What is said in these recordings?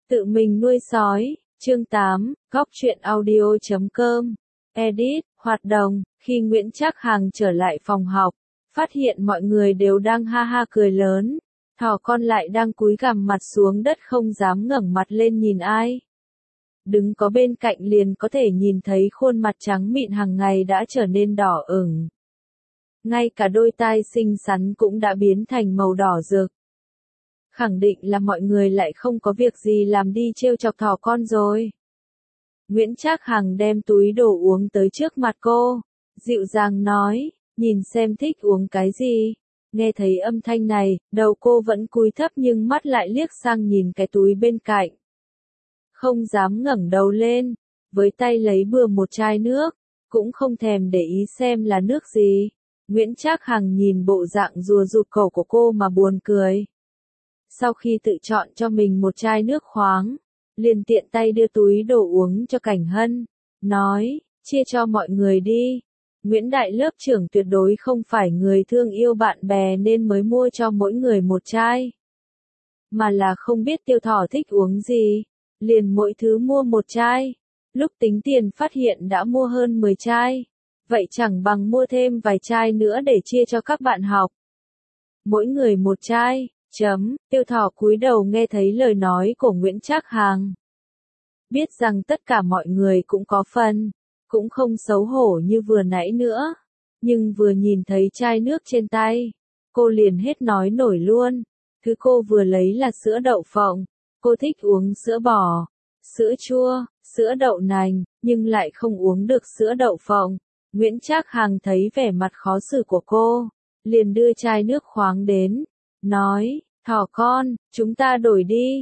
Tự mình nuôi sói, chương 8, góc truyện audio.com, edit, hoạt động, khi Nguyễn Trác Hằng trở lại phòng học, phát hiện mọi người đều đang ha ha cười lớn, thỏ con lại đang cúi gằm mặt xuống đất không dám ngẩng mặt lên nhìn ai. Đứng có bên cạnh liền có thể nhìn thấy khuôn mặt trắng mịn hàng ngày đã trở nên đỏ ửng. Ngay cả đôi tai xinh xắn cũng đã biến thành màu đỏ rực. Khẳng định là mọi người lại không có việc gì làm đi trêu chọc thỏ con rồi. Nguyễn Trác Hằng đem túi đồ uống tới trước mặt cô, dịu dàng nói, nhìn xem thích uống cái gì. Nghe thấy âm thanh này, đầu cô vẫn cúi thấp nhưng mắt lại liếc sang nhìn cái túi bên cạnh. Không dám ngẩng đầu lên, với tay lấy bừa một chai nước, cũng không thèm để ý xem là nước gì. Nguyễn Trác Hằng nhìn bộ dạng rùa rụt cổ của cô mà buồn cười. Sau khi tự chọn cho mình một chai nước khoáng, liền tiện tay đưa túi đồ uống cho Cảnh Hân, nói, chia cho mọi người đi. Nguyễn Đại lớp trưởng tuyệt đối không phải người thương yêu bạn bè nên mới mua cho mỗi người một chai. Mà là không biết Tiêu Thỏ thích uống gì, liền mỗi thứ mua một chai. Lúc tính tiền phát hiện đã mua hơn 10 chai. Vậy chẳng bằng mua thêm vài chai nữa để chia cho các bạn học. Mỗi người một chai. Tiêu Thỏ cúi đầu nghe thấy lời nói của Nguyễn Trác Hằng. Biết rằng tất cả mọi người cũng có phần, cũng không xấu hổ như vừa nãy nữa. Nhưng vừa nhìn thấy chai nước trên tay, cô liền hết nói nổi luôn. Thứ cô vừa lấy là sữa đậu phộng, cô thích uống sữa bò, sữa chua, sữa đậu nành, nhưng lại không uống được sữa đậu phộng. Nguyễn Trác Hằng thấy vẻ mặt khó xử của cô, liền đưa chai nước khoáng đến, nói, thỏ con, chúng ta đổi đi,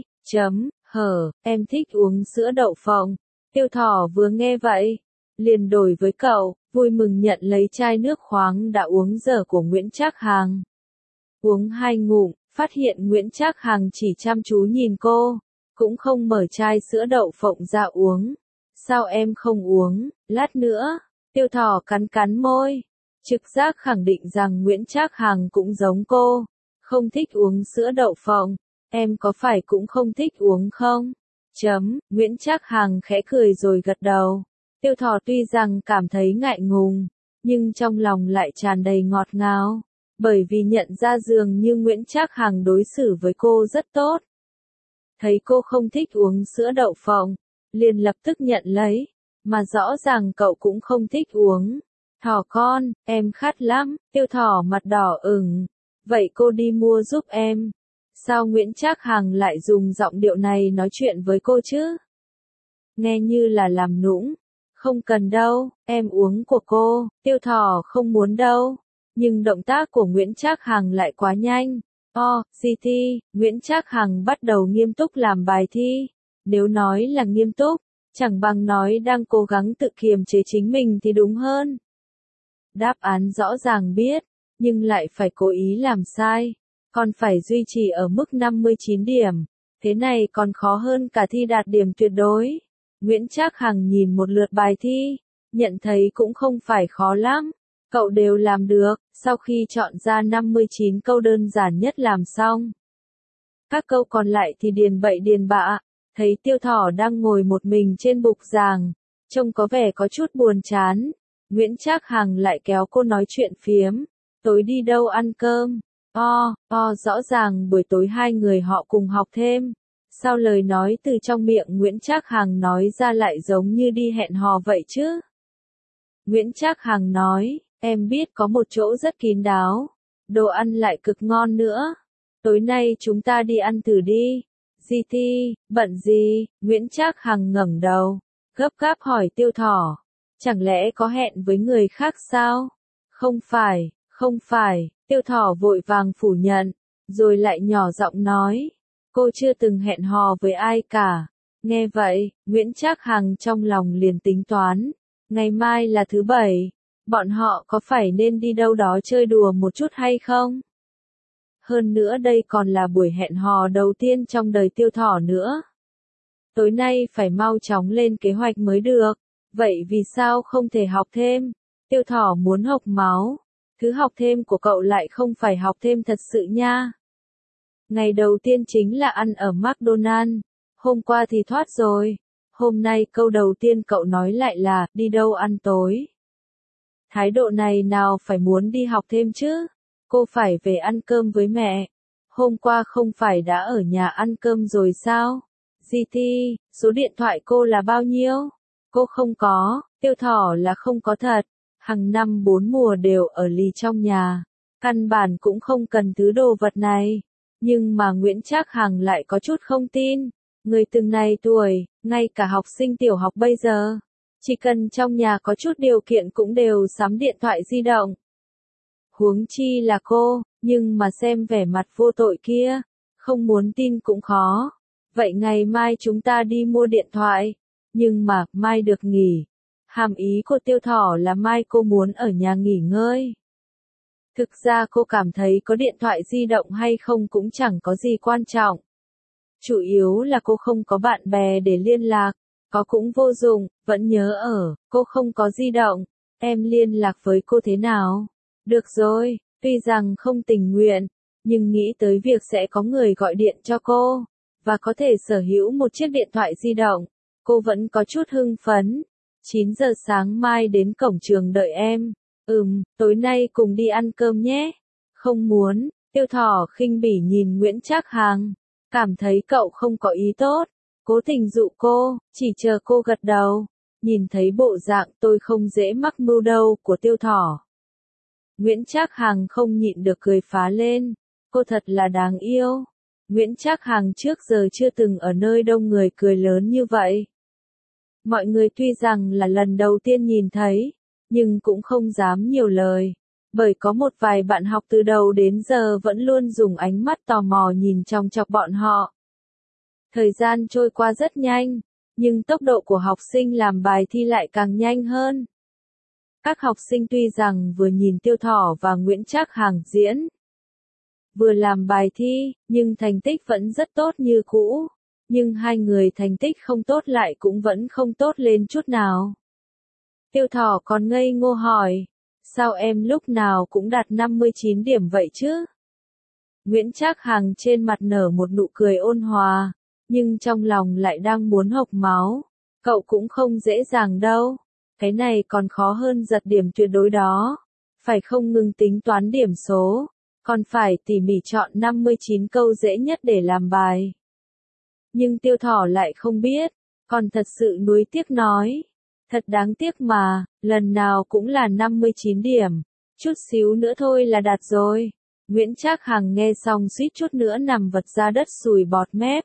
em thích uống sữa đậu phộng. Tiêu Thỏ vừa nghe vậy, liền đổi với cậu, vui mừng nhận lấy chai nước khoáng đã uống dở của Nguyễn Trác Hằng. Uống 2 ngụm, phát hiện Nguyễn Trác Hằng chỉ chăm chú nhìn cô, cũng không mở chai sữa đậu phộng ra uống. Sao em không uống, lát nữa? Tiêu Thỏ cắn cắn môi, trực giác khẳng định rằng Nguyễn Trác Hằng cũng giống cô, không thích uống sữa đậu phộng. Em có phải cũng không thích uống không? Nguyễn Trác Hằng khẽ cười rồi gật đầu. Tiêu Thỏ tuy rằng cảm thấy ngại ngùng, nhưng trong lòng lại tràn đầy ngọt ngào, bởi vì nhận ra dường như Nguyễn Trác Hằng đối xử với cô rất tốt. Thấy cô không thích uống sữa đậu phộng, liền lập tức nhận lấy, mà rõ ràng cậu cũng không thích uống. Thỏ con, em khát lắm. Tiêu Thỏ mặt đỏ ửng. Vậy cô đi mua giúp em. Sao Nguyễn Trác Hằng lại dùng giọng điệu này nói chuyện với cô chứ? Nghe như là làm nũng. Không cần đâu, em uống của cô. Tiêu Thỏ không muốn đâu. Nhưng động tác của Nguyễn Trác Hằng lại quá nhanh. Thi, Nguyễn Trác Hằng bắt đầu nghiêm túc làm bài thi. Nếu nói là nghiêm túc, chẳng bằng nói đang cố gắng tự kiềm chế chính mình thì đúng hơn. Đáp án rõ ràng biết, nhưng lại phải cố ý làm sai, còn phải duy trì ở mức 59 điểm. Thế này còn khó hơn cả thi đạt điểm tuyệt đối. Nguyễn Trác Hằng nhìn một lượt bài thi, nhận thấy cũng không phải khó lắm. Cậu đều làm được, sau khi chọn ra 59 câu đơn giản nhất làm xong. Các câu còn lại thì điền bậy điền bạ. Thấy Tiêu Thỏ đang ngồi một mình trên bục giảng, trông có vẻ có chút buồn chán. Nguyễn Trác Hằng lại kéo cô nói chuyện phiếm. Tối đi đâu ăn cơm? Rõ ràng buổi tối hai người họ cùng học thêm. Sao lời nói từ trong miệng Nguyễn Trác Hằng nói ra lại giống như đi hẹn hò vậy chứ? Nguyễn Trác Hằng nói, em biết có một chỗ rất kín đáo, đồ ăn lại cực ngon nữa. Tối nay chúng ta đi ăn thử đi. Thi, bận gì? Nguyễn Trác Hằng ngẩng đầu, gấp gáp hỏi Tiêu Thỏ. Chẳng lẽ có hẹn với người khác sao? Không phải, Tiêu Thỏ vội vàng phủ nhận, rồi lại nhỏ giọng nói. Cô chưa từng hẹn hò với ai cả. Nghe vậy, Nguyễn Trác Hằng trong lòng liền tính toán. Ngày mai là thứ Bảy, bọn họ có phải nên đi đâu đó chơi đùa một chút hay không? Hơn nữa đây còn là buổi hẹn hò đầu tiên trong đời Tiêu Thỏ nữa. Tối nay phải mau chóng lên kế hoạch mới được. Vậy vì sao không thể học thêm? Tiêu Thỏ muốn học máu. Thứ học thêm của cậu lại không phải học thêm thật sự nha. Ngày đầu tiên chính là ăn ở McDonald's. Hôm qua thì thoát rồi. Hôm nay câu đầu tiên cậu nói lại là, đi đâu ăn tối. Thái độ này nào phải muốn đi học thêm chứ. Cô phải về ăn cơm với mẹ. Hôm qua không phải đã ở nhà ăn cơm rồi sao? GT, số điện thoại cô là bao nhiêu? Cô không có, Tiêu Thỏ là không có thật. Hàng năm 4 mùa đều ở lì trong nhà. Căn bản cũng không cần thứ đồ vật này. Nhưng mà Nguyễn Trác Hằng lại có chút không tin. Người từng này tuổi, ngay cả học sinh tiểu học bây giờ. Chỉ cần trong nhà có chút điều kiện cũng đều sắm điện thoại di động. Huống chi là cô, nhưng mà xem vẻ mặt vô tội kia. Không muốn tin cũng khó. Vậy ngày mai chúng ta đi mua điện thoại. Nhưng mà, mai được nghỉ. Hàm ý của Tiêu Thỏ là mai cô muốn ở nhà nghỉ ngơi. Thực ra cô cảm thấy có điện thoại di động hay không cũng chẳng có gì quan trọng. Chủ yếu là cô không có bạn bè để liên lạc. Có cũng vô dụng, vẫn nhớ ở, cô không có di động. Em liên lạc với cô thế nào? Được rồi, tuy rằng không tình nguyện, nhưng nghĩ tới việc sẽ có người gọi điện cho cô, và có thể sở hữu một chiếc điện thoại di động, cô vẫn có chút hưng phấn. 9 giờ sáng mai đến cổng trường đợi em. Tối nay cùng đi ăn cơm nhé. Không muốn, Tiêu Thỏ khinh bỉ nhìn Nguyễn Trác Hằng. Cảm thấy cậu không có ý tốt. Cố tình dụ cô, chỉ chờ cô gật đầu. Nhìn thấy bộ dạng tôi không dễ mắc mưu đâu của Tiêu Thỏ. Nguyễn Trác Hằng không nhịn được cười phá lên. Cô thật là đáng yêu. Nguyễn Trác Hằng trước giờ chưa từng ở nơi đông người cười lớn như vậy. Mọi người tuy rằng là lần đầu tiên nhìn thấy, nhưng cũng không dám nhiều lời. Bởi có một vài bạn học từ đầu đến giờ vẫn luôn dùng ánh mắt tò mò nhìn chòng chọc bọn họ. Thời gian trôi qua rất nhanh, nhưng tốc độ của học sinh làm bài thi lại càng nhanh hơn. Các học sinh tuy rằng vừa nhìn Tiêu Thỏ và Nguyễn Trác Hằng diễn, vừa làm bài thi, nhưng thành tích vẫn rất tốt như cũ. Nhưng hai người thành tích không tốt lại cũng vẫn không tốt lên chút nào. Tiêu Thỏ còn ngây ngô hỏi, sao em lúc nào cũng đạt 59 điểm vậy chứ? Nguyễn Trác Hằng trên mặt nở một nụ cười ôn hòa, nhưng trong lòng lại đang muốn hộc máu. Cậu cũng không dễ dàng đâu. Cái này còn khó hơn giật điểm tuyệt đối đó. Phải không ngừng tính toán điểm số, còn phải tỉ mỉ chọn 59 câu dễ nhất để làm bài. Nhưng Tiêu Thỏ lại không biết, còn thật sự nuối tiếc nói. Thật đáng tiếc mà, lần nào cũng là 59 điểm. Chút xíu nữa thôi là đạt rồi. Nguyễn Trác Hằng nghe xong suýt chút nữa nằm vật ra đất sùi bọt mép.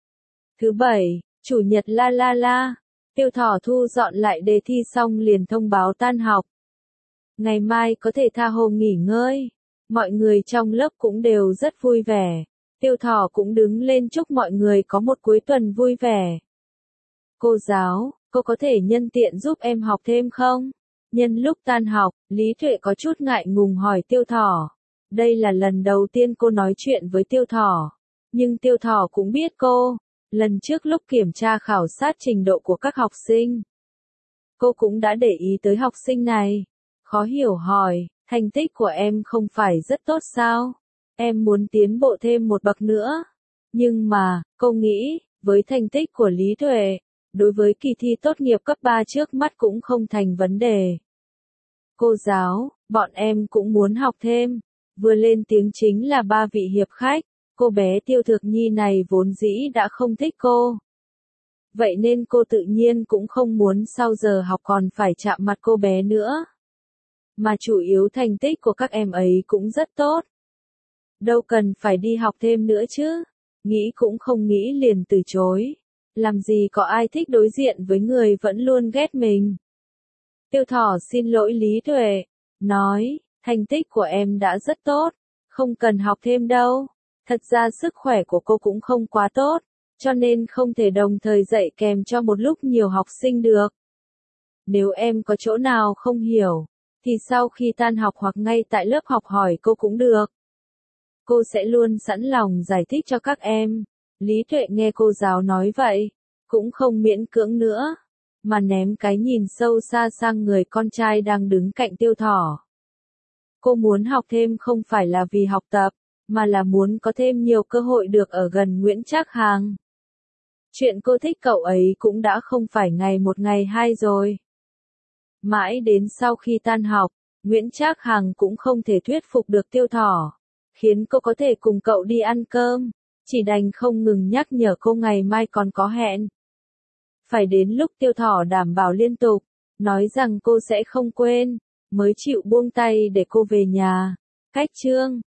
Thứ bảy, chủ nhật la. Tiêu Thỏ thu dọn lại đề thi xong liền thông báo tan học. Ngày mai có thể tha hồ nghỉ ngơi. Mọi người trong lớp cũng đều rất vui vẻ. Tiêu Thỏ cũng đứng lên chúc mọi người có một cuối tuần vui vẻ. Cô giáo, cô có thể nhân tiện giúp em học thêm không? Nhân lúc tan học, Lý Tuệ có chút ngại ngùng hỏi Tiêu Thỏ. Đây là lần đầu tiên cô nói chuyện với Tiêu Thỏ. Nhưng Tiêu Thỏ cũng biết cô. Lần trước lúc kiểm tra khảo sát trình độ của các học sinh, cô cũng đã để ý tới học sinh này. Khó hiểu hỏi, thành tích của em không phải rất tốt sao? Em muốn tiến bộ thêm một bậc nữa. Nhưng mà, cô nghĩ, với thành tích của Lý Tuệ, đối với kỳ thi tốt nghiệp cấp 3 trước mắt cũng không thành vấn đề. Cô giáo, bọn em cũng muốn học thêm. Vừa lên tiếng chính là ba vị hiệp khách. Cô bé Tiêu Thực Nhi này vốn dĩ đã không thích cô. Vậy nên cô tự nhiên cũng không muốn sau giờ học còn phải chạm mặt cô bé nữa. Mà chủ yếu thành tích của các em ấy cũng rất tốt. Đâu cần phải đi học thêm nữa chứ. Nghĩ cũng không nghĩ liền từ chối. Làm gì có ai thích đối diện với người vẫn luôn ghét mình. Tiêu Thỏ xin lỗi Lý Tuệ. Nói, thành tích của em đã rất tốt. Không cần học thêm đâu. Thật ra sức khỏe của cô cũng không quá tốt. Cho nên không thể đồng thời dạy kèm cho một lúc nhiều học sinh được. Nếu em có chỗ nào không hiểu, thì sau khi tan học hoặc ngay tại lớp học hỏi cô cũng được. Cô sẽ luôn sẵn lòng giải thích cho các em. Lý Tuệ nghe cô giáo nói vậy, cũng không miễn cưỡng nữa, mà ném cái nhìn sâu xa sang người con trai đang đứng cạnh Tiêu Thỏ. Cô muốn học thêm không phải là vì học tập, mà là muốn có thêm nhiều cơ hội được ở gần Nguyễn Trác Hằng. Chuyện cô thích cậu ấy cũng đã không phải ngày một ngày hai rồi. Mãi đến sau khi tan học, Nguyễn Trác Hằng cũng không thể thuyết phục được Tiêu Thỏ, khiến cô có thể cùng cậu đi ăn cơm, chỉ đành không ngừng nhắc nhở cô ngày mai còn có hẹn. Phải đến lúc Tiêu Thỏ đảm bảo liên tục, nói rằng cô sẽ không quên, mới chịu buông tay để cô về nhà. Cách chương